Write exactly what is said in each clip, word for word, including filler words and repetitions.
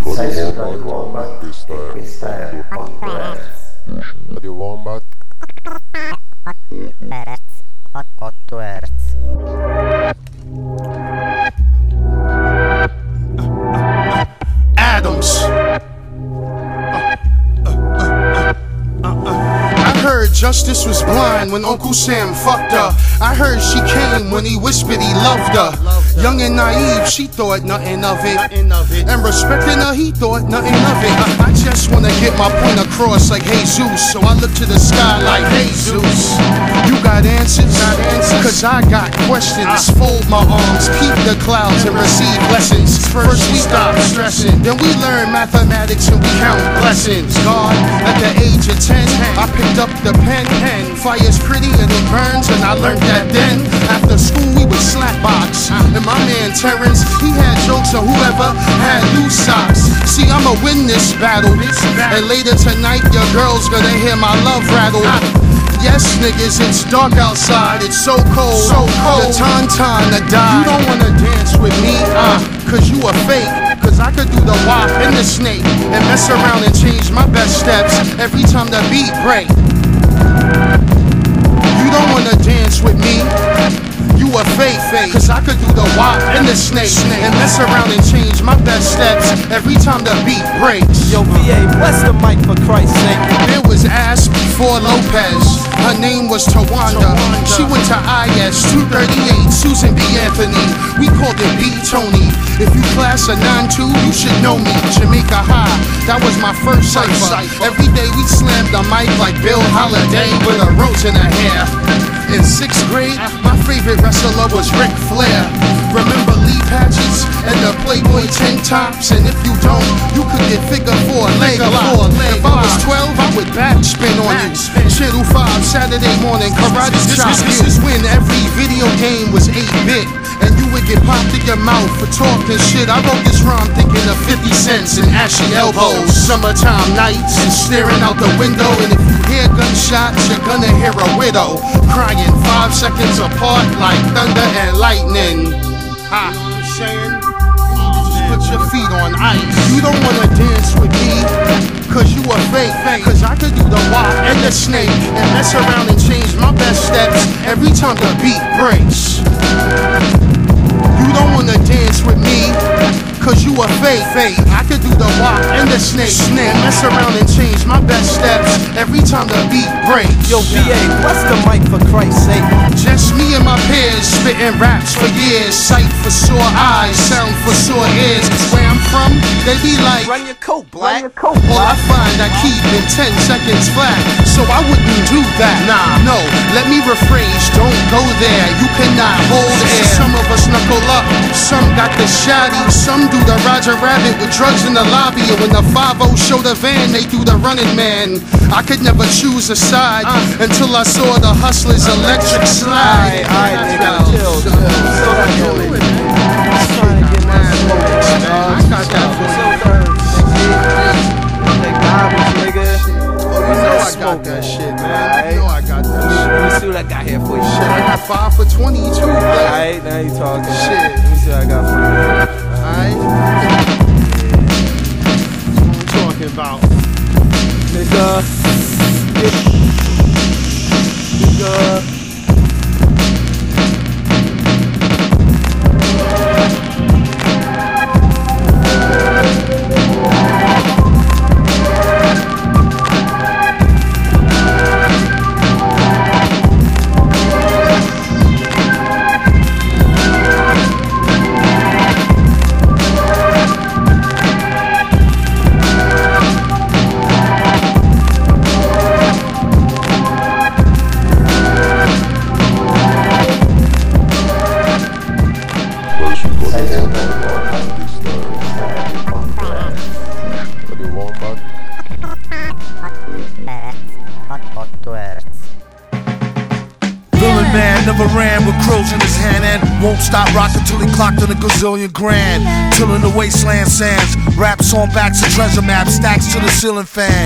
Sei su Radio Wombat e questa è otto hertz. Radio Wombat otto hertz. Adams. I heard Justice was blind when Uncle Sam fucked her. I heard she came when he whispered he loved her. Young and naive, she thought nothing of it. And respecting her, he thought nothing of it. I just wanna get my point across like Jesus. So I look to the sky like, hey Zeus, you got answers? Cause I got questions. Fold my arms, keep the clouds and receive lessons. First we stop stressing, then we learn mathematics and we count blessings. God, at the age of ten, I picked up the pen. Fire's pretty and it burns, and I learned that then. After school we would slapbox, and my man Terrence, he had jokes on whoever had loose socks. See, I'ma win this battle, and later tonight your girl's gonna hear my love rattle. Yes, niggas, it's dark outside, it's so cold, so cold. The tauntaun to die. You don't wanna dance with me, uh, cause you a fake. Cause I could do the wop and the snake and mess around and change my best steps every time the beat break. You don't wanna dance with me, you a fake fake. Cause I could do the wop and the snake and mess around and change my best steps every time the beat breaks. Yo, V A, bless the mic for Christ's sake. There was Ass before Lopez. Her name was Tawanda. She went to I S two thirty-eight, Susan B. Anthony. We called it B. Tony. If you class a nine two, you should know me. Jamaica High, that was my first cipher. Every day we slammed the mic like Bill Holiday with a rose in her hair. In sixth grade, my favorite wrestler was Ric Flair. Remember Lee Patches and the Playboy tank tops? And if you don't, you could get figure four leg lock. If I was twelve, I would backspin on you. Channel five, Saturday morning, karate chop. This is when every video game was eight bit. And you would get popped in your mouth for talking shit. I wrote this rhyme thinking of fifty cents and ashy elbows. Summertime nights and staring out the window. And if you hear gunshots, you're gonna hear a widow crying five seconds apart like thunder and lightning. Ha, you know what I'm saying? You need to just put your feet on ice. You don't wanna dance with me, cause you a fake fake. Cause I could do the wop and the snake and mess around and change my best steps every time the beat breaks. You don't wanna dance with me, cause you a fake fake. I could do the wop and the snake and mess around and change my best steps every time the beat breaks. Yo, V A, bless the mic for Christ's sake. Just me and my peers spitting raps for years. Sight for sore eyes, sound for sore ears. Where I'm from, they be like, Run your coat, black. Run your coat, all I find I keep in ten seconds flat. So I wouldn't do that. Nah, no, let me rephrase, don't go there. You cannot hold air. Some of us knuckle up, some got the shotty, some do the Roger Rabbit with drugs in the lobby. And when the five oh show the van, they do the running man. I could never choose a side uh, until I saw the Hustlers electric slide. Alright, alright, nigga, chill, chill. So I do it. I'm trying to get my smoke, dog. I got that for you. That garbage, nigga. Oh, you know I got that shit, man. You know I got that shit. Let me see what I got here for you. Shit, I got five for twenty-two, man. Alright, now you talking. Shit. Let me see what I got for you. Alright? What I'm talking about. Nigga. Nigga. Never ran with crows in his hand and won't stop rocking till he clocked on a gazillion grand. Till in the wasteland sands, raps on backs of treasure maps, stacks to the ceiling fan.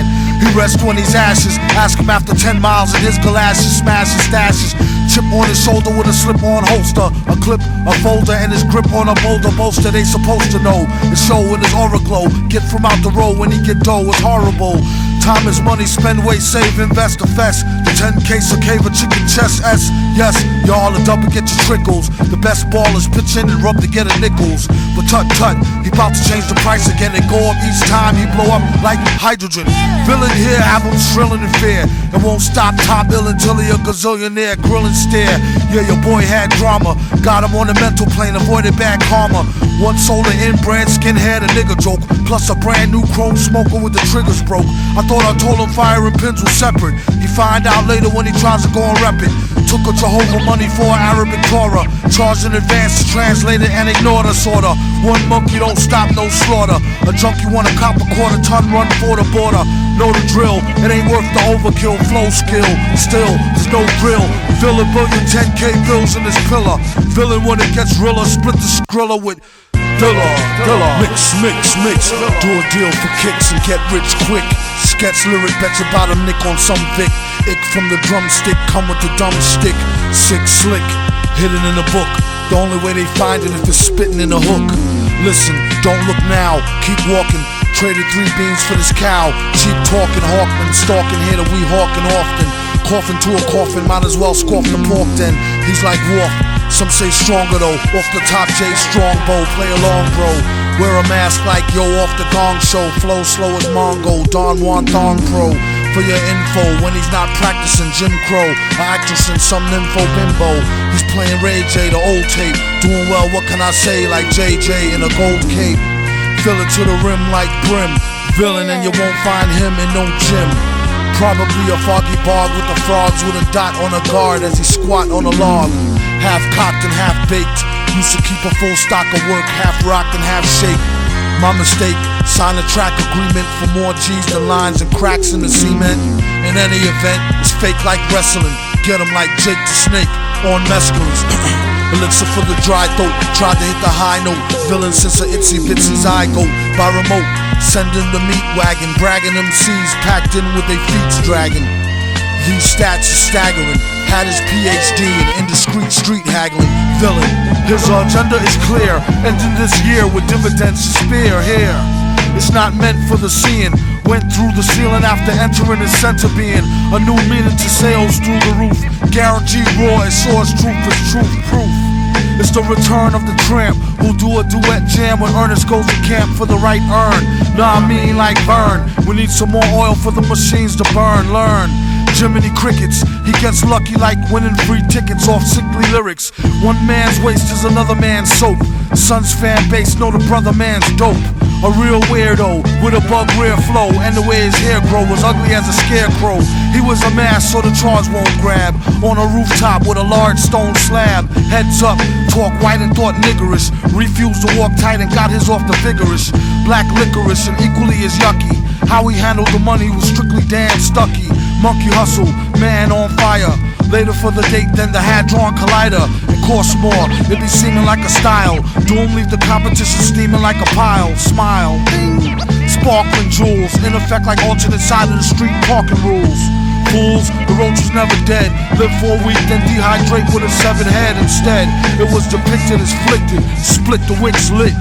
He rests when he's ashes. Ask him after ten miles in his galoshes. Smash his stashes. Chip on his shoulder with a slip-on holster. A clip, a folder, and his grip on a boulder bolster. They supposed to know. His show in his aura glow. Get from out the road when he get dough. It's horrible. Time is money, spend, wait, save, invest, the fest. The ten case of cave, a chicken chest, S. Yes, y'all are double, get your trickles. The best ballers pitch in and rub to get a nickels. But tut tut, he bout to change the price again. They go up each time, he blow up like hydrogen. Villain here, have him shrilling in fear. It won't stop top ill until he a gazillionaire. Grill and stare, yeah, your boy had drama. Got him on the mental plane, avoided bad karma. One solar inbred, skinhead, a nigga joke. Plus a brand new chrome smoker with the triggers broke. I thought I told him fire and pins were separate. He find out later when he tries to go and rep it. Took a Jehovah money for Arabic Torah. Charged in advance to translate it and ignored us order. One monkey don't stop, no slaughter. A junkie want a cop a quarter ton, run for the border. Know the drill, it ain't worth the overkill. Flow skill, still, there's no thrill. Fill a billion ten K bills in this pillar. Villain when it gets realer, split the skrilla with Dilla, Dilla. Mix, mix, mix. Do a deal for kicks and get rich quick. Sketch lyric, bet you about a nick on some Vic. Ick from the drumstick, come with the dumb stick. Sick, slick, hidden in a book. The only way they find it if it's spitting in a hook. Listen, don't look now, keep walking. Traded three beans for this cow. Cheap talking, Hawkman, stalking here that we hawking often. Coughing to a coffin, might as well scoff the pork then. He's like Wolf, some say stronger though. Off the top, J Strongbow, play along bro. Wear a mask like yo off the gong show. Flow slow as Mongo, Don Juan Thong Pro. For your info, when he's not practicing Jim Crow, an actress in some nympho bimbo. He's playing Ray J, the old tape. Doing well, what can I say, like J J in a gold cape. Fill it to the rim like brim. Villain and you won't find him in no gym. Probably a foggy bog with the frogs with a dot on a guard as he squat on a log. Half cocked and half baked. Used to keep a full stock of work, half rocked and half shaped. My mistake, sign a track agreement for more G's than lines and cracks in the cement. In any event, it's fake like wrestling. Get him like Jake the Snake on mescalines. Elixir for the dry throat, tried to hit the high note. Villain since a itsy bitsy zygote. By remote, sending the meat wagon. Bragging M Cs packed in with their feet dragging. These stats are staggering. Had his P H D in indiscreet street haggling. Villain, his agenda is clear. Ending this year with dividends to spare here. It's not meant for the seeing. Went through the ceiling after entering his center being. A new meaning to sales through the roof. Guaranteed raw as sure as truth is truth proof. It's the return of the tramp who'll do a duet jam when Ernest goes to camp for the right earn. Nah, I mean like burn. We need some more oil for the machines to burn. Learn. Jiminy Crickets, he gets lucky like winning free tickets off sickly lyrics. One man's waste is another man's soap. Son's fan base know the brother man's dope. A real weirdo with a bug rear flow, and the way his hair grow was ugly as a scarecrow. He was a mask so the charge won't grab. On a rooftop with a large stone slab. Heads up, talk white and thought niggerish. Refused to walk tight and got his off the vigorous. Black licorice and equally as yucky. How he handled the money was strictly damn stucky. Monkey hustle, man on fire. Later for the date than the Hadron Collider. It costs more, it be seeming like a style. Doom leave the competition steaming like a pile. Smile, ding. Sparkling jewels, in effect like alternate side of the street parking rules. Fools, the roach was never dead. Live for a week, then dehydrate with a severed head instead. It was depicted as flicked, split the wicks lit.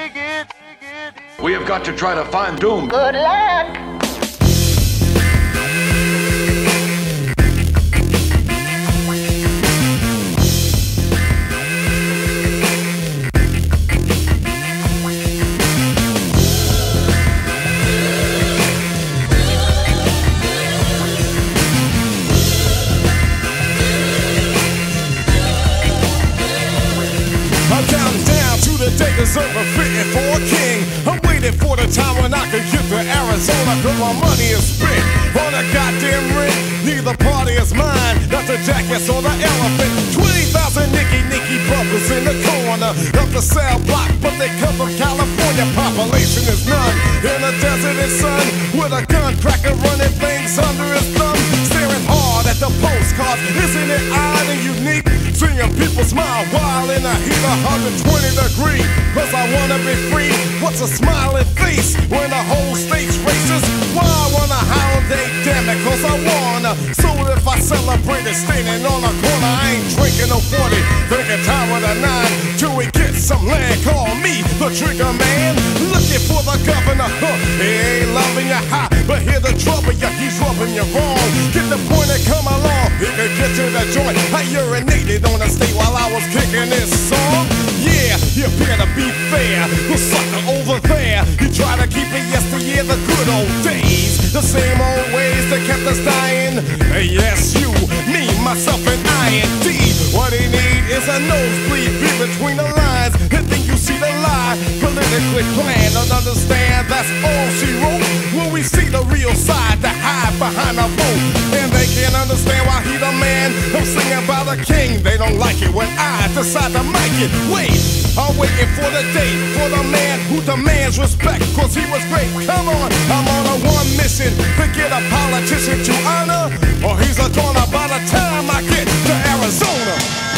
We have got to try to find Doom. Good luck. Takers over fitting for a king. I'm waiting for the time when I can get to Arizona, cause my money is spent on a goddamn rent. Neither party is mine, not the jackass or the elephant. Twenty thousand Nicky Nicky brothers in the corner of the cell block, but they come from California. Population is none in the desert and sun, with a gun cracker running things under his thumb, staring hard at the postcards. Isn't it odd and unique? Seeing people smile while in the heat of one hundred twenty degrees. Cause I wanna be free. What's a smiling face when the whole state's racist? Why I wanna hound Standing on a corner, I ain't drinking no forty. Thinking time with a nine till we get some land. Call me the trigger man. Looking for the governor. Huh. He ain't loving you high, but hear the trouble, yeah, he's rubbing you wrong. Get the point and come along. He can get to the joint. I urinated on the state while I was kicking this song. Yeah, you better be fair. The sucker over there, he tried to keep it yesteryear, the good old days. The same old ways that kept us dying. Yes, you, me, myself, and I and D. What he need is a nosebleed, be between the lines. And think you see the lie, politically planned. Don't understand, that's all she wrote. When we see the real side, to hide behind a vote. And they can't understand why he the man. I'm singing about a king, they don't like it when I decide to mic it. Wait, I'm waiting for the day, for the man who demands respect, cause he was great. Come on, I'm on a one mission to get a politician to honor, or he's a goner by the time I get to Arizona.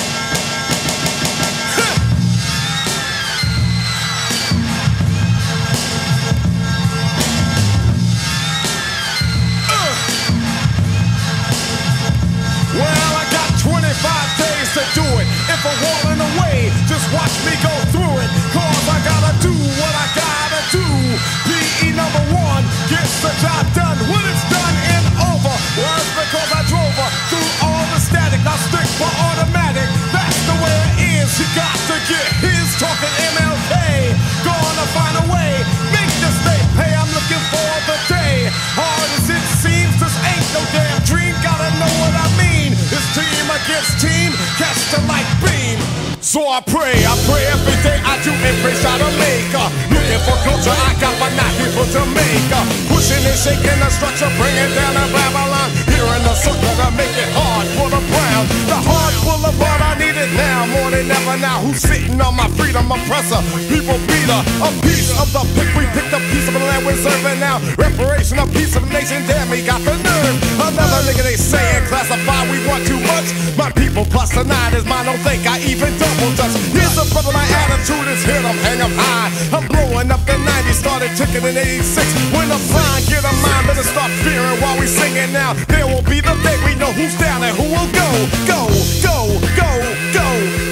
Well, I got twenty-five days to do it. If I'm walking away, just watch me go through it. Cause I gotta do what I gotta do. P E number one gets the job done when it's done and over. Well, it's because I drove her through all the static. I stick for automatic. That's the way it is. He got to get his talking M L K. Gonna find a way. Make this day pay. I'm looking for the day. Hard as it seems, this ain't no damn dream. Gotta know what I mean. It's team against team. Catch the light beam. So I pray, I pray every day I do and pray shot a maker. Looking for culture, I got my not here for Jamaica. Pushing and shaking the structure, bringing down the Babylon. Hearing the sucker to make it hard for the brown. The hard boulevard, I need it now, more than ever now. Who's sitting on my freedom oppressor? People beater, a piece of the pick. We picked a piece of the land we're serving now. Reparation, a piece of the nation, damn, he got the nerve. Another nigga they saying classify, we want too much. My people plus the nine is mine, don't think I even double dutch. Here's the brother, my attitude is hit, I'm hang up high. I'm blowing up the nineties, started ticking in eighty-six. When I'm flying, get a mind, better start fearing while we singing now. There will be the day we know who's down and who will go, go, go, go, go.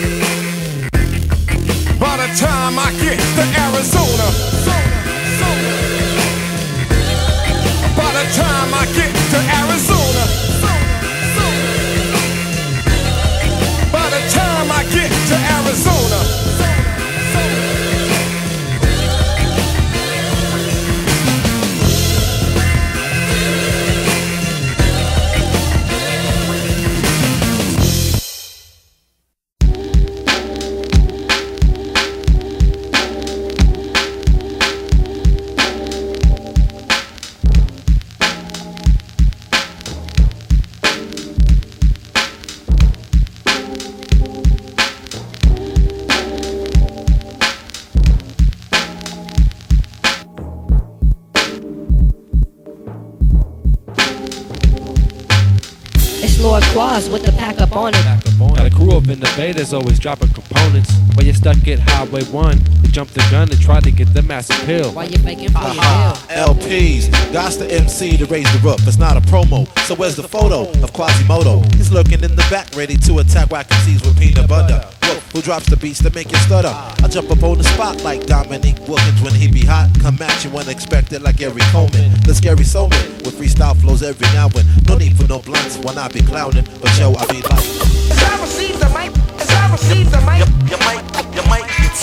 By the time I get to Arizona, by the time I get to Arizona, by the time I get to Arizona. Lord Quaz with the pack up on it. Got a crew up in the Bay that's always dropping components. While you're stuck at Highway one, you jump the gun and try to get the mass appeal. While you're making for your bill. L Ps, God's the M C to raise the roof. It's not a promo, so where's the photo of Quasimodo? He's lurking in the back, ready to attack whack M Cs with peanut butter. Wolf, who drops the beats to make you stutter. I jump up on the spot like Dominique Wilkins when he be hot. Come at you unexpected like Gary Coleman. The scary soulman with freestyle flows every now and. No need for no blunts when I be clowning, but yo, I be like. As I receive the mic, as I receive the mic, your mic, your mic gets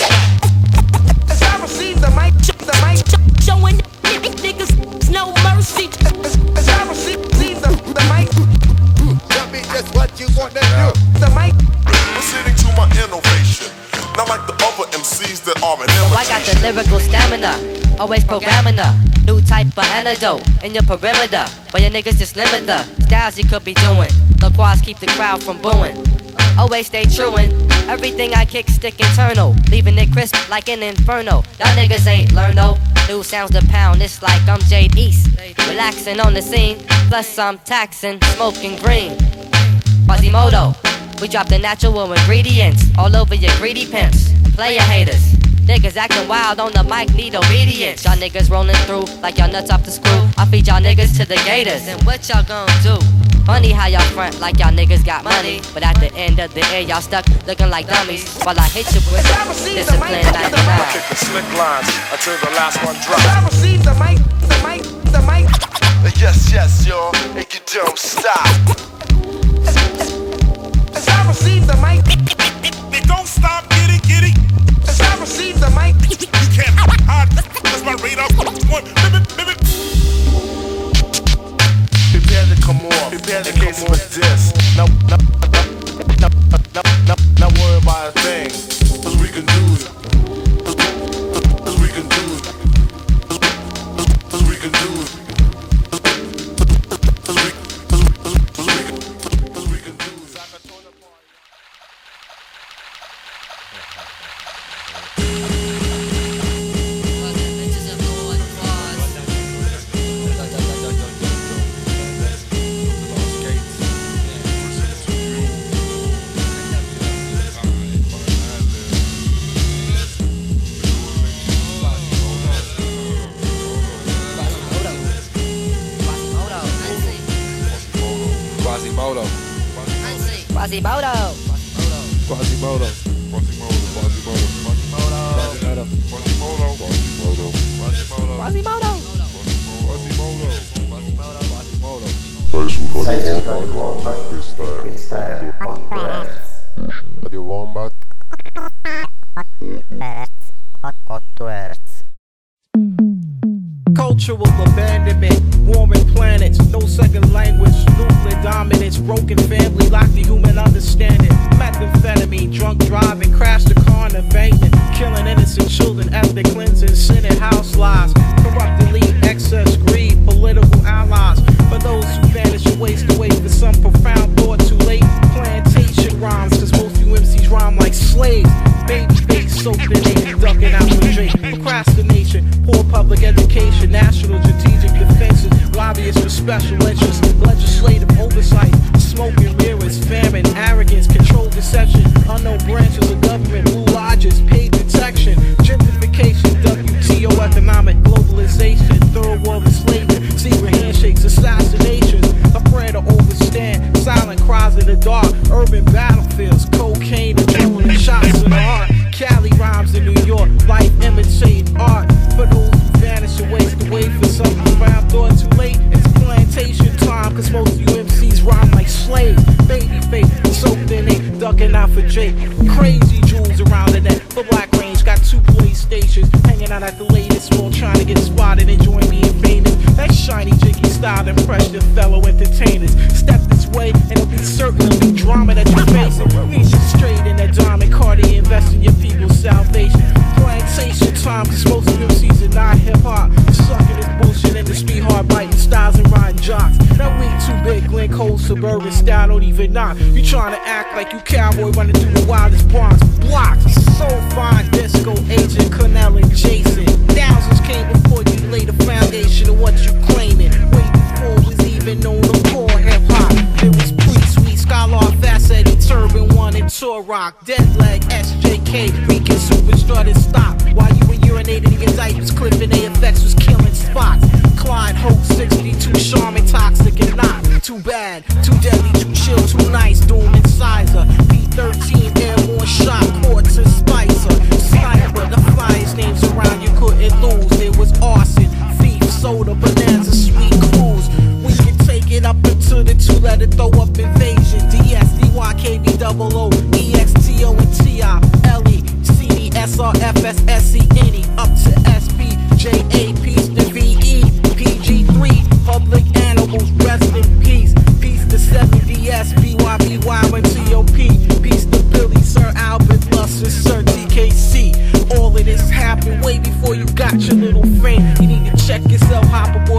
as I receive the mic, the mic, showing niggas no mercy. As, as I receive the, the mic, tell me just what you want to do. The mic, listening to my innovation, not like the other M Cs that are an imitation. Oh, I got the lyrical stamina, always programming a new type of antidote in your perimeter. But your niggas just limit the styles you could be doing. The quads keep the crowd from booing. Always stay true in everything I kick, stick internal, leaving it crisp like an inferno. Y'all niggas ain't learn no new sounds to pound. It's like I'm Jade East, relaxing on the scene. Plus I'm taxing, smoking green. Quasimodo, we drop the natural ingredients all over your greedy pimps and player haters. Niggas acting wild on the mic, need obedience. Y'all niggas rolling through like y'all nuts off the screw. I feed y'all niggas to the gators. And what y'all gon' do? Funny how y'all front like y'all niggas got money, but at the end of the year y'all stuck looking like dummies. While I hit you with discipline ninety-nine. I kick the slick lines until the last one drops. I receive the mic, the mic, the mic. Yes, yes, y'all, and you don't stop. As I receive the mic, They don't stop, get it, get it. as I receive the mic, You can't hide. That's my radar. One, limit, limit. Prepare to come off, prepare to come off this. Now, now, now, now, now, now, now worry about a thing, cause we can do it. Cause we can do it. Cause we can do it. Cause we, cause we, cause we, cause we can do it. Quasimodo. Quasimodo. Quasimodo. Quasimodo. Stai ascoltando Wombat, questa è otto hertz. Radio Wombat. otto hertz. Cultural abandonment, warming planets, no second language, nuclear dominance, broken family, lack the human understanding. Methamphetamine, drunk driving, crash the car in embankment, killing innocent children, ethnic cleansing, sin and house lies, corrupt elite, excess greed, political allies. For those who vanish and waste away for some profound thought too late, plantation rhymes, cause most U M Cs rhyme like slaves. Baby face soaked in ink, ducking out for drink. Procrastination, poor public education, national strategic defenses, lobbyists for special interests, legislative oversight, smoking mirrors, famine, arrogance, control, deception, unknown branches of government, blue lodges, paid protection, gentrification, W T O economic globalization, third world enslavement, secret handshakes, assassinations, afraid to overstand, silent cries in the dark, urban battlefields, cocaine, adrenaline, shots in the heart, Cali rhymes in New York, life imitating art. For those who vanish and waste away for something found thought too late, it's plantation time, cause most U M Cs rhyme like slaves. Baby face, soaked in ink, ducking out for Drake. Crazy jewels around the neck, for Black Range, got two police stations, hanging out at the latest mall, trying to get spotted, enjoying being famous. That shiny jiggy style impressed your fellow entertainers. Step this way, and it'll be certain to be drama that you're facing. Lead you straight in that diamond Cartier, invest in your people's salvation. Plantation time, cause most of them Cs are not hip-hop. Sucking this bullshit industry, hard biting styles and riding jocks. That wing too big, Glen Cole, suburban style, don't even knock. You trying to act like you cowboy running through the wildest Bronx blocks. So fine, disco, agent, Cornell and Jason. Thousands came before you laid the foundation of what you claiming. Way before it was even known to call hip-hop. It was pre-sweet, Skylar, Fast Eddie, Turban One, and Tour Rock. Deadleg, S J K, Weekend Superstar to stop. While you were urinating in your diapers, clipping A F X was killing spots. Clyde, Hope, sixty-two, Charmin, Toxic, and not too bad. Too deadly, too chill, too nice, Doom and Sizer. B thirteen, airborne shot, Quartz and Spicer. Sniper, the flyest names around you couldn't lose. There was arson, thief, soda, bonanza, sweet cruise. We can take it up into the two-letter throw-up invasion. D S D Y K B O O, E X T O and T I L E, C D S R F S S E N E, up to S P J A, peace to V E, P G three, public animals, rest in peace. Peace to seven D S, B Y B Y, and T O P. Peace to Billy, Sir Albert, Buster, Sir D K C. All of this happened way before you got your little fame. You need to check yourself, hop aboard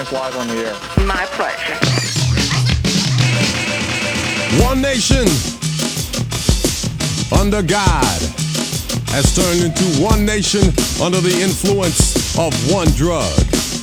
us live on the air. My pleasure. One nation under God has turned into one nation under the influence of one drug.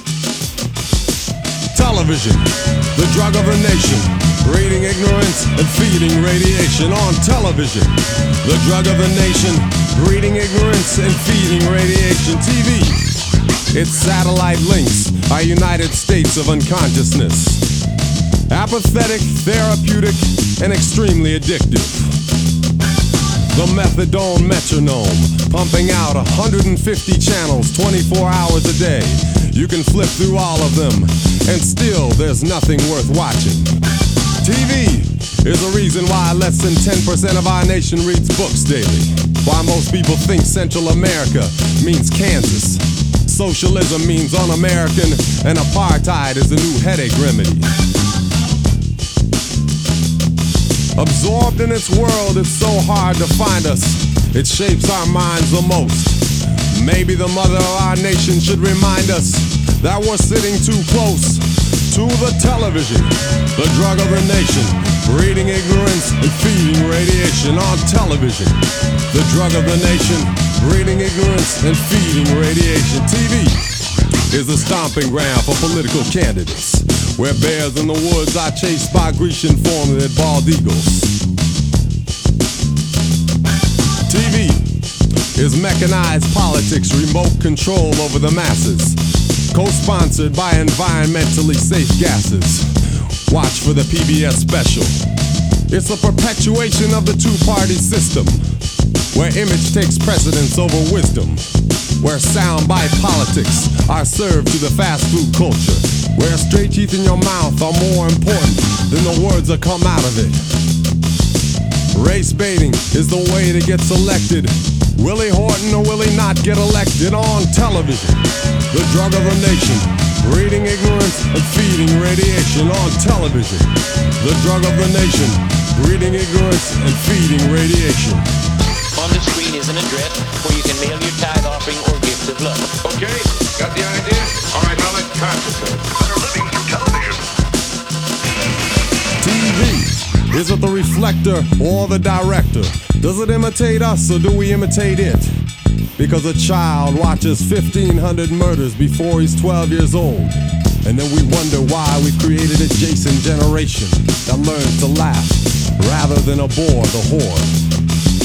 Television, the drug of the nation, breeding ignorance and feeding radiation. On television, the drug of the nation, breeding ignorance and feeding radiation. T V, its satellite links are United States of unconsciousness. Apathetic, therapeutic, and extremely addictive. The methadone metronome, pumping out one hundred fifty channels twenty-four hours a day. You can flip through all of them, and still there's nothing worth watching. T V is the reason why less than ten percent of our nation reads books daily. Why most people think Central America means Kansas. Socialism means un-American, and apartheid is the new headache remedy. Absorbed in its world, it's so hard to find us. It shapes our minds the most. Maybe the mother of our nation should remind us that we're sitting too close to the television, the drug of the nation, breeding ignorance and feeding radiation. On television, the drug of the nation, breeding ignorance and feeding radiation. T V is the stomping ground for political candidates, where bears in the woods are chased by Grecian-formed bald eagles. T V is mechanized politics, remote control over the masses, co-sponsored by environmentally safe gases. Watch for the P B S special. It's a perpetuation of the two-party system, where image takes precedence over wisdom, where soundbite politics are served to the fast food culture, where straight teeth in your mouth are more important than the words that come out of it. Race baiting is the way to get selected. Will he Horton or will he not get elected? On television, the drug of the nation, breeding ignorance and feeding radiation. On television, the drug of the nation, breeding ignorance and feeding radiation. On the screen is an address where you can mail your tithe offering or gift of love. Okay, got the idea? All right, now let's concentrate. Better living through television. T V, is it the reflector or the director? Does it imitate us or do we imitate it? Because a child watches fifteen hundred murders before he's twelve years old. And then we wonder why we created a Jason generation that learns to laugh rather than abhor the horror.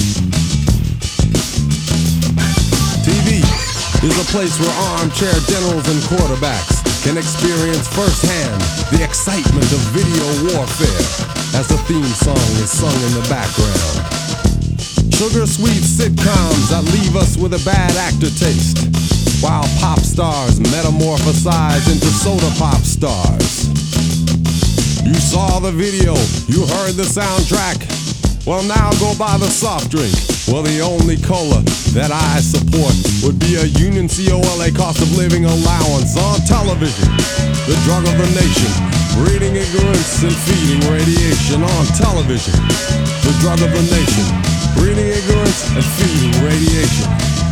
T V is a place where armchair generals and quarterbacks can experience firsthand the excitement of video warfare as the theme song is sung in the background. Sugar-sweet sitcoms that leave us with a bad actor taste, while pop stars metamorphosize into soda pop stars. You saw the video, you heard the soundtrack. Well, now go buy the soft drink. Well, the only cola that I support would be a Union C O L A cost of living allowance. On television, the drug of the nation, breeding ignorance and feeding radiation. On television, the drug of the nation, breeding ignorance and feeding radiation.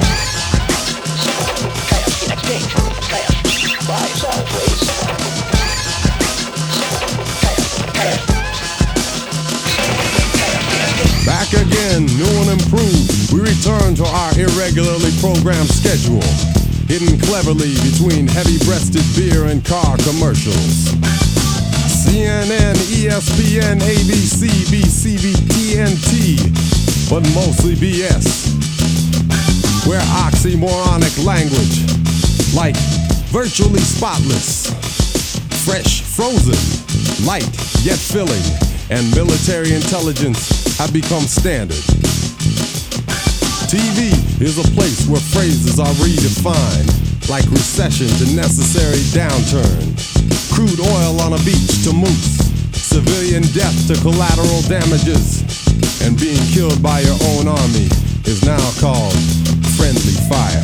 Cash in exchange for cash. Buy, sell, please. Cash, cash. Back again, new and improved, we return to our irregularly programmed schedule, hidden cleverly between heavy-breasted beer and car commercials. C N N, E S P N, A B C, B C B, T N T, but mostly B S. Where oxymoronic language, like virtually spotless, fresh, frozen, light, yet filling, and military intelligence have become standard. T V is a place where phrases are redefined, like recession to necessary downturn, crude oil on a beach to moose, civilian death to collateral damages, and being killed by your own army is now called friendly fire.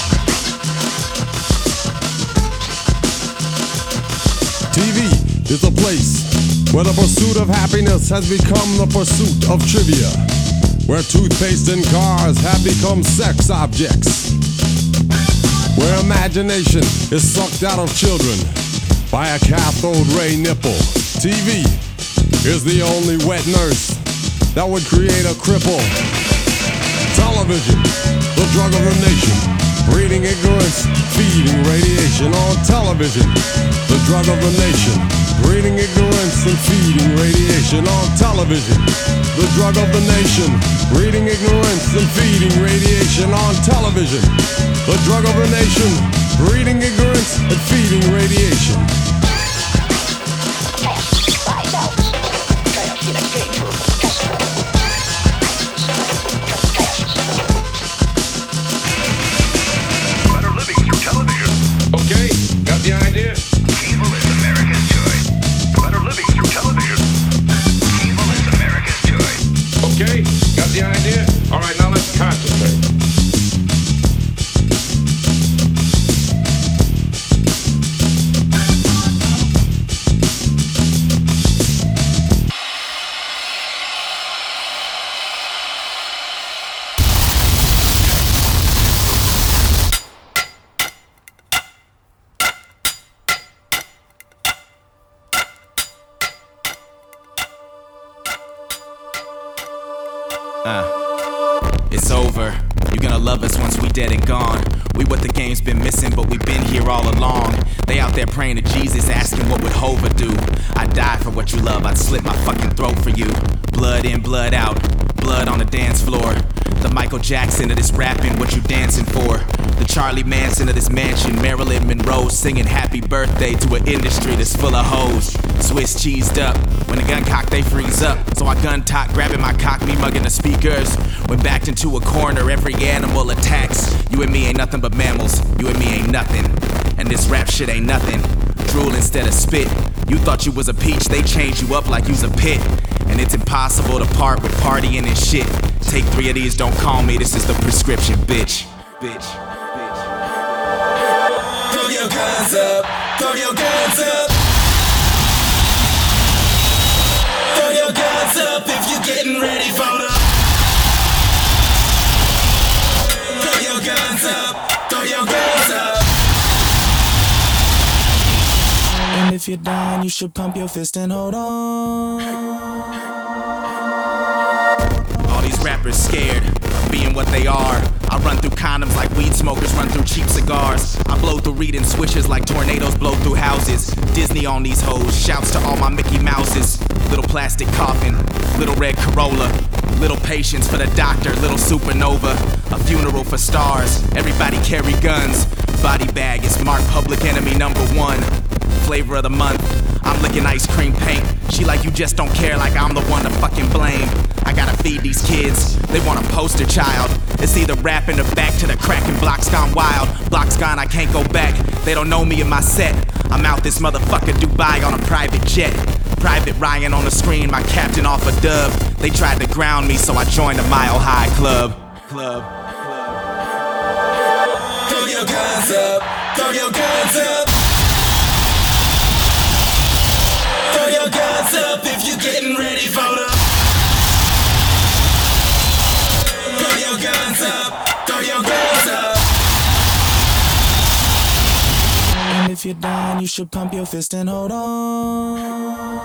T V is a place where the pursuit of happiness has become the pursuit of trivia, where toothpaste and cars have become sex objects, where imagination is sucked out of children by a cathode ray nipple. T V is the only wet nurse that would create a cripple. Television, the drug of the nation, breeding ignorance, feeding radiation. On television, the drug of the nation, breeding ignorance and feeding radiation. On television, the drug of the nation, breeding ignorance and feeding radiation. On television, the drug of the nation, breeding ignorance and feeding radiation. Okay, got the idea? Evil is America's choice. Better living through television. Evil is America's choice. Okay, got the idea? All right, now let's concentrate. Uh, it's over. You're gonna love us once we dead and gone. We what the game's been missing, but we've been here all along. They out there praying to Jesus, asking what would Hova do. I'd die for what you love, I'd slit my fucking throat for you. Blood in, blood out, blood on the dance floor. The Michael Jackson of this rapping, what you dancing for? The Charlie Manson of this mansion, Marilyn Monroe singing happy birthday to an industry that's full of hoes. Swiss cheesed up, when the gun cock they freeze up. So I gun talk, grabbing my cock, me mugging the speakers. When backed into a corner, every animal attacks. You and me ain't nothing but mammals, you and me ain't nothing. And this rap shit ain't nothing, drool instead of spit. You thought you was a peach, they changed you up like you's a pit. And it's impossible to part with partying and shit. Take three of these, don't call me, this is the prescription, bitch. Bitch. Throw your guns up, throw your guns up. Throw your guns up if you're getting ready for the. Throw your guns up, throw your guns up. And if you're down, you should pump your fist and hold on. All these rappers scared of being what they are. I run through condoms like weed smokers run through cheap cigars. I blow through reed and switches like tornadoes blow through houses. Disney on these hoes, shouts to all my Mickey Mouses. Little plastic coffin, little red Corolla. Little patience for the doctor, little supernova. A funeral for stars, everybody carry guns. Body bag is marked public enemy number one. Flavor of the month, I'm licking ice cream paint. She like you just don't care, like I'm the one to fucking blame. I gotta feed these kids, they want a poster child. It's either rapping or back to the crack and Block's gone wild. Block's gone, I can't go back, they don't know me in my set. I'm out this motherfucker Dubai on a private jet. Private Ryan on the screen, my captain off a dub. They tried to ground me, so I joined the Mile High Club. Club. Throw your guns up, throw your guns up. Throw your guns up if you're getting ready for the. Throw your guns up, throw your guns up. And if you're down, you should pump your fist and hold on.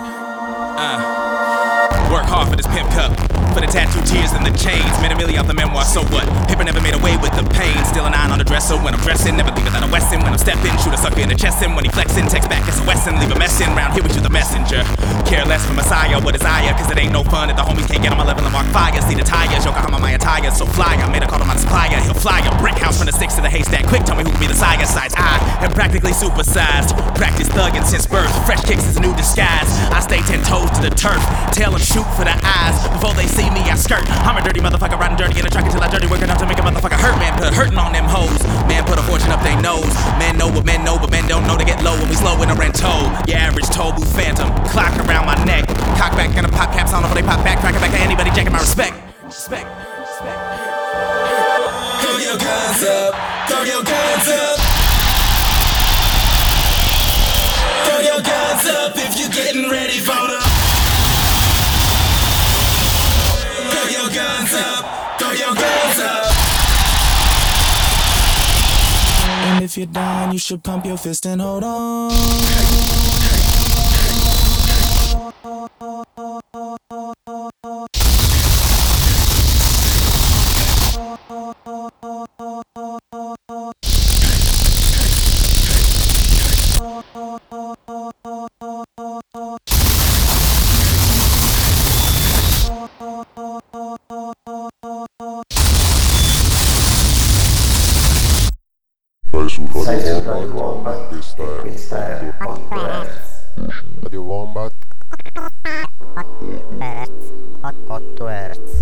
Uh, work hard for this pimp cup. For the tattoo tears and the chains. Made a million off the memoir, so what? Paper never made away with the pain. Still a nine on the dresser when I'm dressing. Never leave without a Wesson when I'm stepping. Shoot a sucker in the chest and when he flexing. Text back, it's a Wesson. Leave a mess in. Round here with you, the messenger. Care less for Messiah, what desire? Cause it ain't no fun if the homies can't get on my level and mark fire. See the tires, Yokohama, my attire. So fly, I made a call to my supplier. He'll fly a brick house from the six to the haystack. Quick, tell me who can be the sire size. I am practically supersized. Practice thugging since birth. Fresh kicks is a new disguise. I stay ten toes to the turf. Tell them shoot for the eyes. Before they see me, I skirt. I'm a dirty motherfucker, riding dirty in a truck until I dirty, working enough to make a motherfucker hurt. Man, put hurting on them hoes. Man, put a fortune up they nose. Men know what men know, but men don't know to get low when we slow in a rental. Your average toll booth phantom, clock around my neck. Cock back and a pop caps on before they pop back. Cracking back to anybody jacking my respect. Respect. Respect. Throw your guns up, throw your guns up. Throw your guns up if you're getting ready for the. Throw your guns up, throw your guns up. And if you're down, you should pump your fist and hold on. Sei su Radio Wombat e questa è otto hertz. Radio Wombat otto hertz.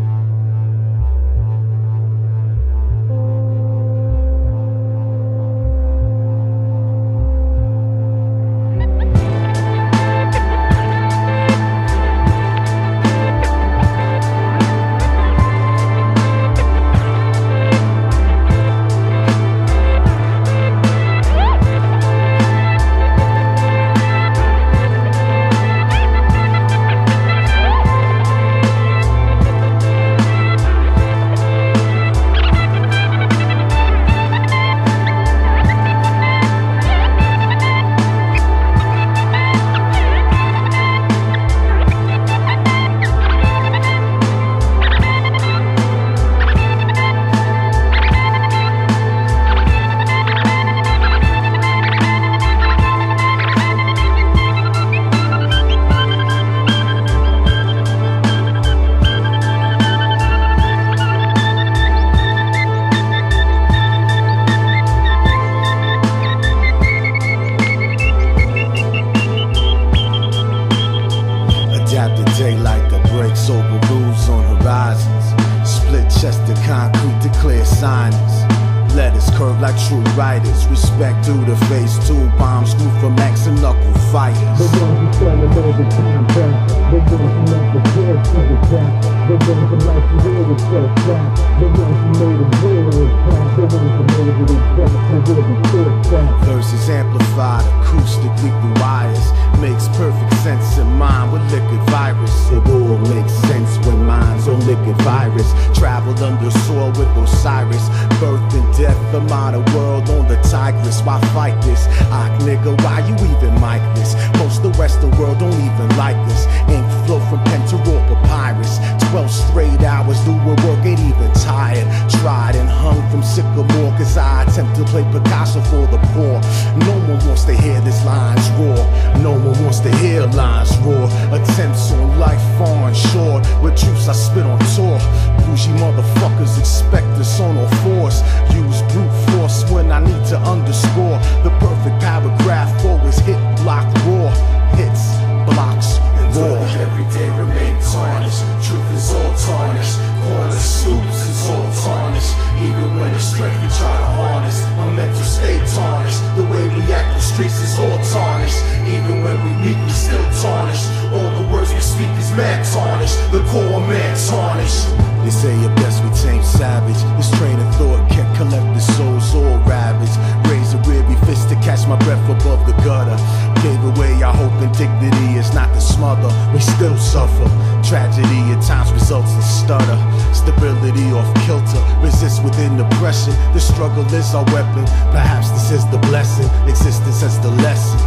Verses amplified acoustically through wires. Makes perfect sense in mind with liquid virus. It all makes sense when minds on liquid virus. Traveled under soil with Osiris. Birth and death, the modern world on the Tigris. Why fight this? Ah, nigga, why you even mic this? Most the Western world don't even like this. Ink flow from pen to raw papyrus. Twelve straight hours doing work, ain't even tired. Tried and hung from sycamore, cause I attempt to play Picasso for the poor. No one wants to hear this lines raw. No one wants to hear lines raw. Attempts on life far and short. With truths I spit on tour. Bougie motherfuckers expect us on all fours. Use brute force when I need to underscore. The perfect paragraph always hit block raw. Hits, blocks, and raw. Every day remain tarnished. Truth is all tarnished. Corner scoops is all tarnished. Even when the strength we try to harness, my mental state tarnished. The way we act on streets is all tarnished. Even when we meet, we still tarnished. All the words we speak is mad tarnished. The core man tarnished. They say it best we tame savage. This train of thought can't collect the souls all ravaged. Raise a weary fist to catch my breath above the gutter. Gave away our hope and dignity is not to smother. We still suffer. Tragedy at times results in stutter. Stability off kilter. Resist within the pressure. The struggle is our weapon. Perhaps this is the blessing. Existence as the lesson.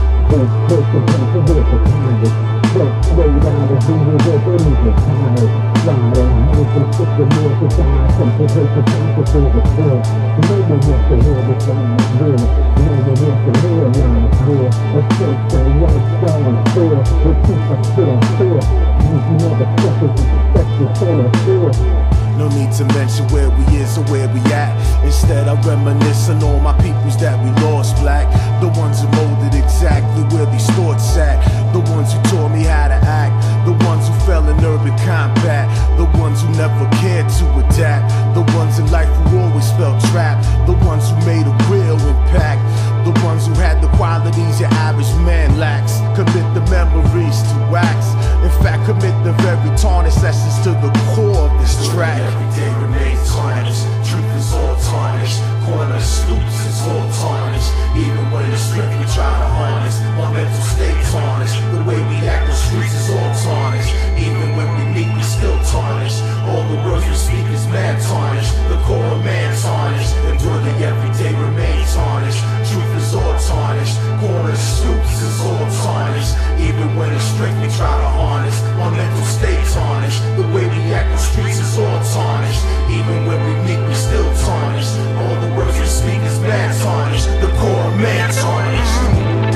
No need to mention where we is or where we at. Instead I reminisce on all my peoples that we lost black. The ones who molded exactly where these thoughts at. The ones who taught me how to act. The ones who fell in urban combat. The ones who never cared to adapt. The ones in life who always felt trapped. The ones who made a real impact. The ones who had the qualities your average man lacks. Commit the memories to wax. In fact, commit the very tarnished essence to the core of this track. Every day remains tarnished. Truth is all tarnished. Corner scoops is all tarnished. Even when the strength we try to harness, my mental state tarnished. The way we act on streets is all tarnished. Even when we meet, we still tarnished. All the words we speak is mad tarnished. The core of man tarnished. Endure the everyday remain tarnished. Truth is all tarnished. Corner scoops is all tarnished. Even when the strength we try to harness, my mental state tarnished. The way we act on streets is all tarnished. Even when we meet, we still tarnished. All the words we speak is mad tarnished. The core of man tarnished.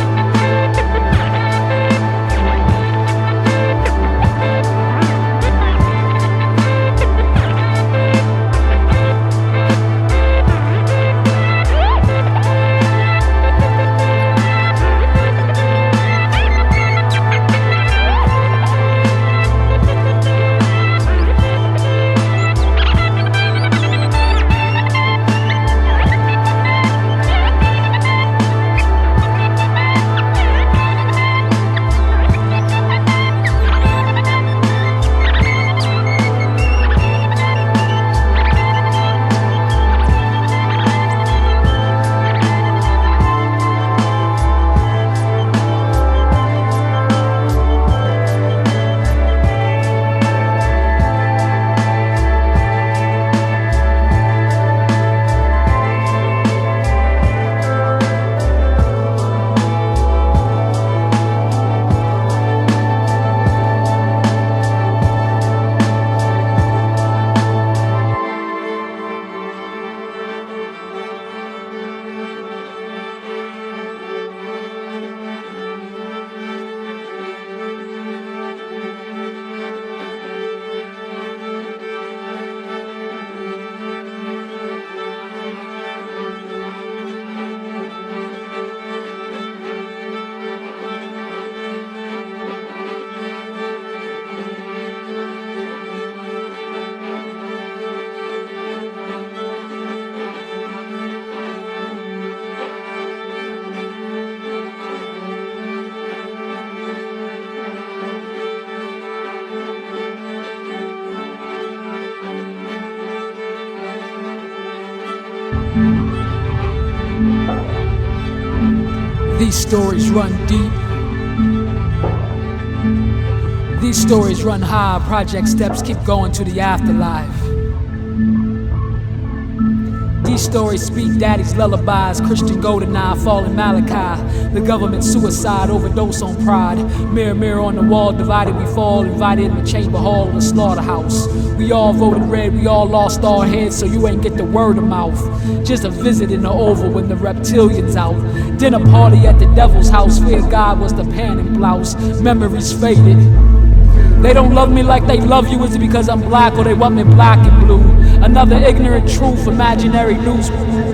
These stories run deep. These stories run high. Project steps keep going to the afterlife. These stories speak daddy's lullabies. Christian Goldeneye, fallen Malachi. The government suicide, overdose on pride. Mirror, mirror on the wall, divided we fall. Invited in the chamber hall of the slaughterhouse. We all voted red, we all lost our heads, so you ain't get the word of mouth. Just a visit in the Oval when the reptilians out. Dinner party at the devil's house, fear God was the pan and blouse. Memories faded. They don't love me like they love you. Is it because I'm black or they want me black and blue? Another ignorant truth, imaginary news.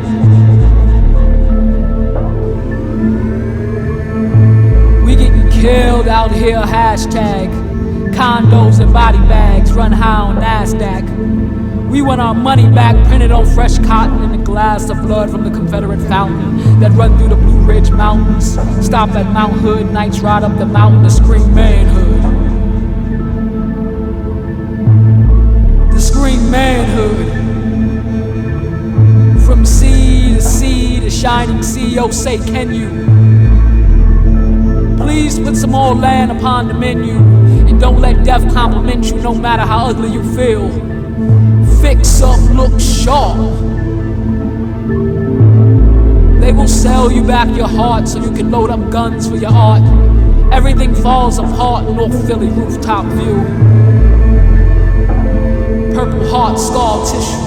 We getting killed out here, hashtag. Condos and body bags, run high on NASDAQ. We want our money back, printed on fresh cotton in a glass of blood from the Confederate fountain that run through the Blue Ridge Mountains. Stop at Mount Hood, nights ride up the mountain to scream manhood. Scream manhood. From sea to sea to shining sea, oh say can you please put some more land upon the menu, and don't let death compliment you no matter how ugly you feel. Fix up, look sharp. They will sell you back your heart so you can load up guns for your art. Everything falls apart, North Philly rooftop view. Purple heart, scar tissue.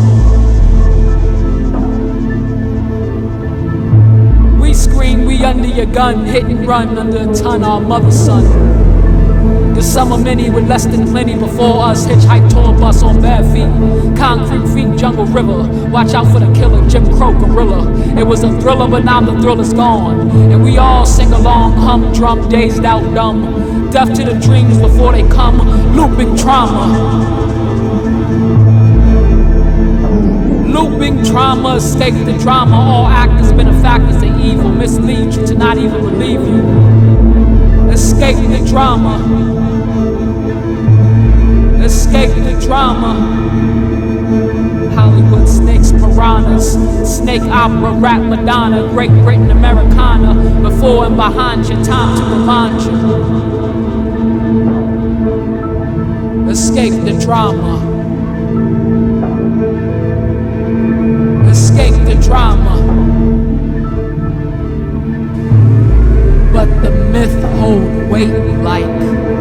We scream, we under your gun, hit and run under a ton, our mother's son. The summer many with less than plenty before us, hitchhike tour bus on bare feet. Concrete feet, jungle river, watch out for the killer, Jim Crow gorilla. It was a thriller, but now the thrill is gone. And we all sing along, hum, drum, dazed out, dumb. Deaf to the dreams before they come, looping trauma. Looping trauma, escape the drama. All actors, benefactors of evil, mislead you to not even believe you. Escape the drama. Escape the drama. Hollywood snakes, piranhas, snake opera, rap Madonna, Great Britain, Americana. Before and behind you, time to remind you. Escape the drama. Escape the drama. But the myth hold weight like.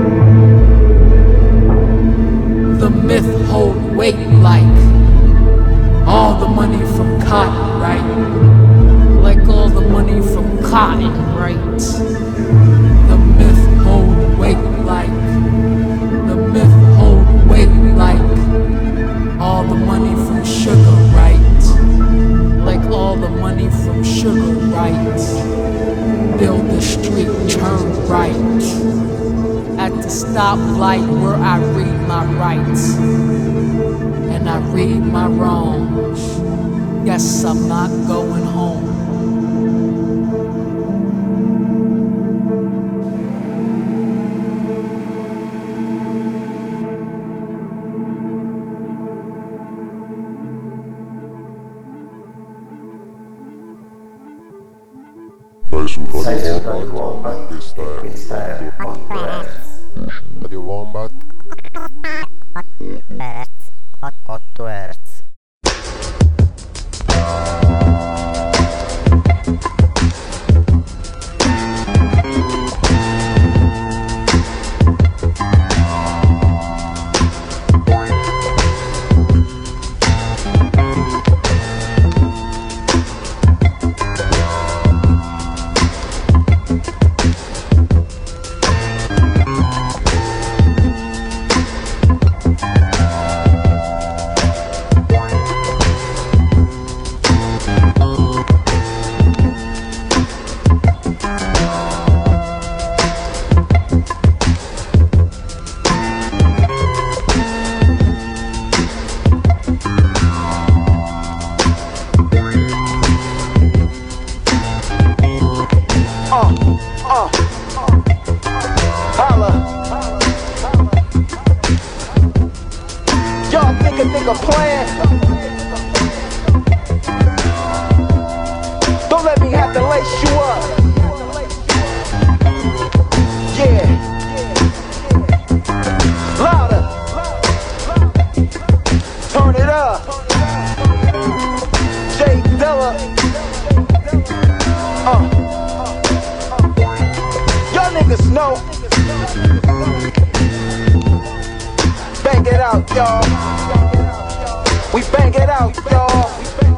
The myth hold weight like. All the money from cotton, right? Like all the money from cotton, right? The myth hold weight like. The myth hold weight like. All the money from sugar, right? Like all the money from sugar, right? Build the street, turn right. At the stoplight where I read my rights and I read my wrongs. Guess I'm not going home. Silent Radio Wombat, freestyle Hot Earth. Radio Wombat. Hot, hot Earth. Don't let me have to lace you up. know. Bang it out, y'all. We bang it out, y'all.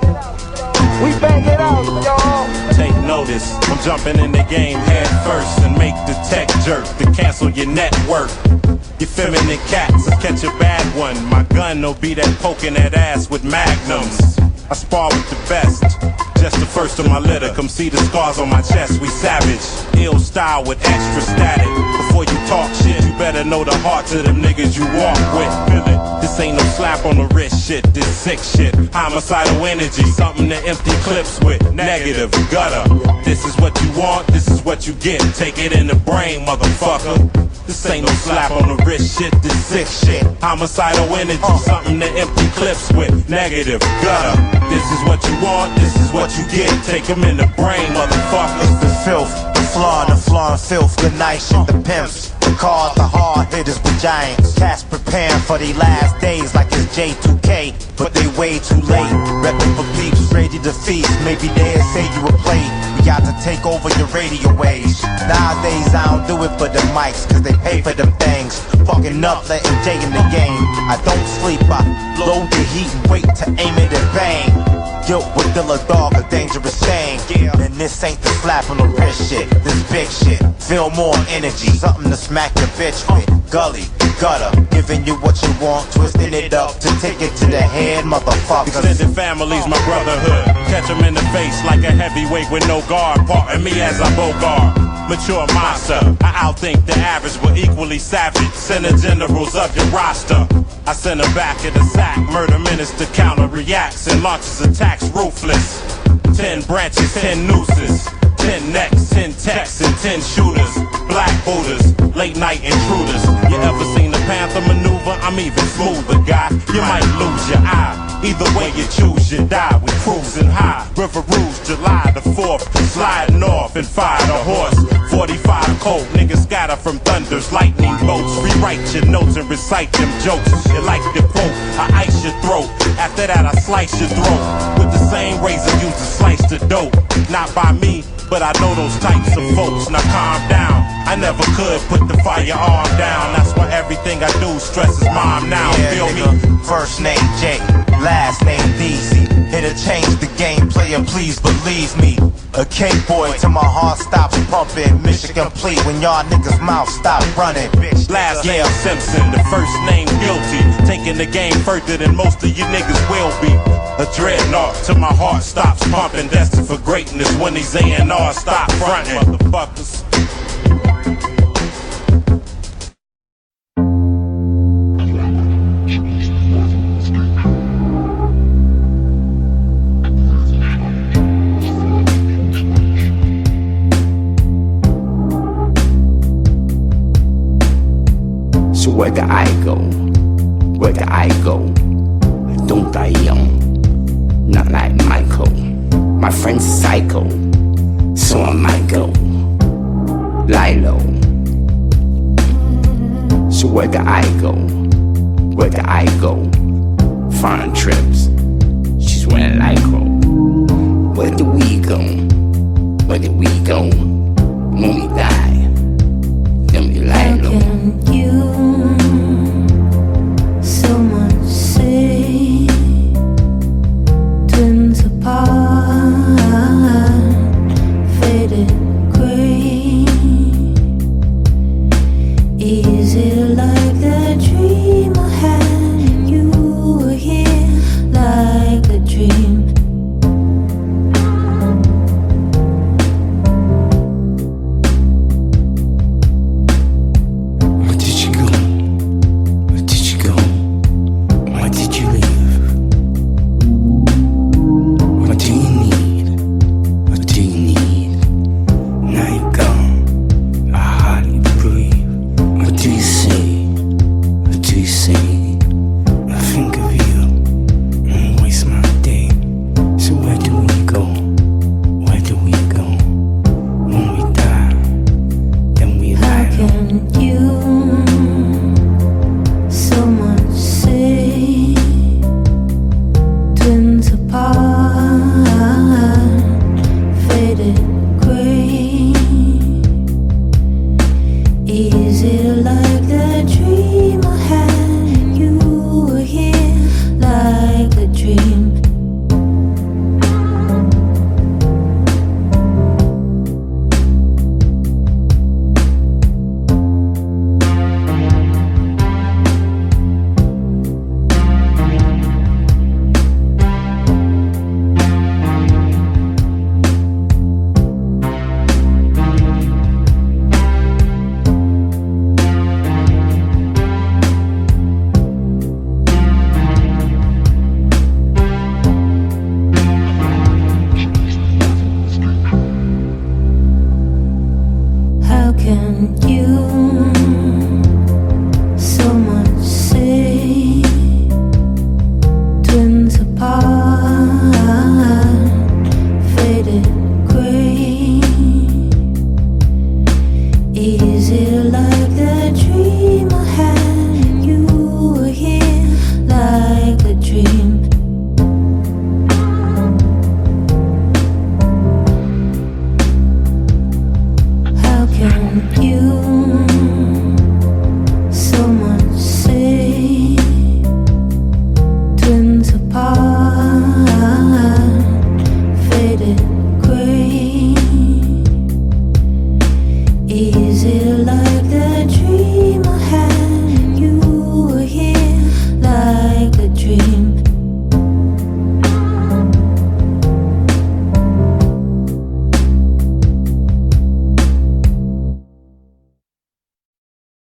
We bang it out, y'all. Take notice, I'm jumping in the game head first and make the tech jerk to cancel your network. You feminine cats, I catch a bad one. My gun will be that poking that ass with magnums. I spar with the best, just the first of my litter. Come see the scars on my chest, we savage. Ill style with extra static. Before you talk shit, you better know the hearts of them niggas you walk with. Feel it, this ain't no slap on the wrist shit, this sick shit. Homicidal energy, something to empty clips with. Negative, gutter. This is what you want, this is what you get. Take it in the brain, motherfucker. This ain't no slap on the wrist shit, this sick shit. Homicidal energy, something to empty clips with. Negative, gutter. This is what you want, this is what you get. Take them in the brain, motherfucker. It's the filth, the flaw, the flaw and filth. Good night shit, the pimps, the cars, the hard hitters, the giants. Cats preparing for their last days like it's J two K, but they way too late. Reppin' for peeps, ready to feast. Maybe they'll say you a play. We got to take over your radio waves. Nowadays I don't do it for the mics, cause they pay for them things. Fucking up, letting J in the game. I don't sleep, I load the heat and wait to aim it and bang. Guilt with Dilla Dog, a dangerous thing. And this ain't the slap on the wrist shit, this big shit. Feel more energy, something to smack your bitch with. Gully, gutter, giving you what you want, twisting it up to take it to the head, motherfuckers. Extended family's my brotherhood. Catch them in the face like a heavyweight with no guard. Parting me as I bogart. Mature monster, I outthink the average, but equally savage. Send the generals of your roster. I send her back in the sack. Murder minister counter reacts and launches attacks ruthless. Ten branches, ten nooses. Ten necks, ten techs, and ten shooters. Black Buddhas, late night intruders. You ever seen the Panther maneuver? I'm even smoother, guy. You might lose your eye. Either way you choose, you die. We cruising high. River Rouge, July the fourth. Sliding off and fire the horse. forty-five Colt, niggas scatter from thunders, lightning bolts. Rewrite your notes and recite them jokes. You like the quote, I ice your throat. After that I slice your throat. With the same razor used to slice the dope. Not by me, but I know those types of folks. Now calm down, I never could put the firearm down. That's why everything I do stresses mom now. Yeah, feel nigga. me? First name J, last name D C. It'll change the game, player, please believe me. A K-boy till my heart stops pumping. Mission complete when y'all niggas' mouths stop running. Last name Simpson, the first name guilty. Taking the game further than most of you niggas will be. A dreadnought till my heart stops pumping. Destined for greatness when these A and R stop fronting. Motherfuckers. So where do I go? Where do I go? Don't die young, not like Michael. My friend's psycho, so I might go. Lie low. So where do I go? Where do I go? Foreign trips, she's wearing Lycra. Where do we go? Where do we go? When we die, then we lie low. You so much say twins apart, faded gray. Is it like the dream I had and you were here like a dream? Do you Is it like that dream